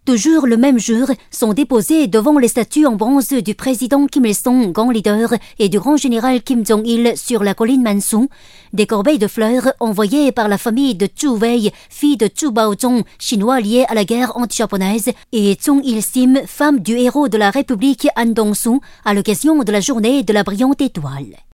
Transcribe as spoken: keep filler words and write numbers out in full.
Toujours le même jour, sont déposés devant les statues en bronze du président Kim Il-sung, grand leader, et du grand général Kim Jong-il sur la colline Mansu, des corbeilles de fleurs envoyées par la famille de Chu Wei, fille de Chu Bao-jong, chinois lié à la guerre anti-japonaise, et Chung Il-sim, femme du héros de la République Han Dong-su, à l'occasion de la journée de la brillante étoile.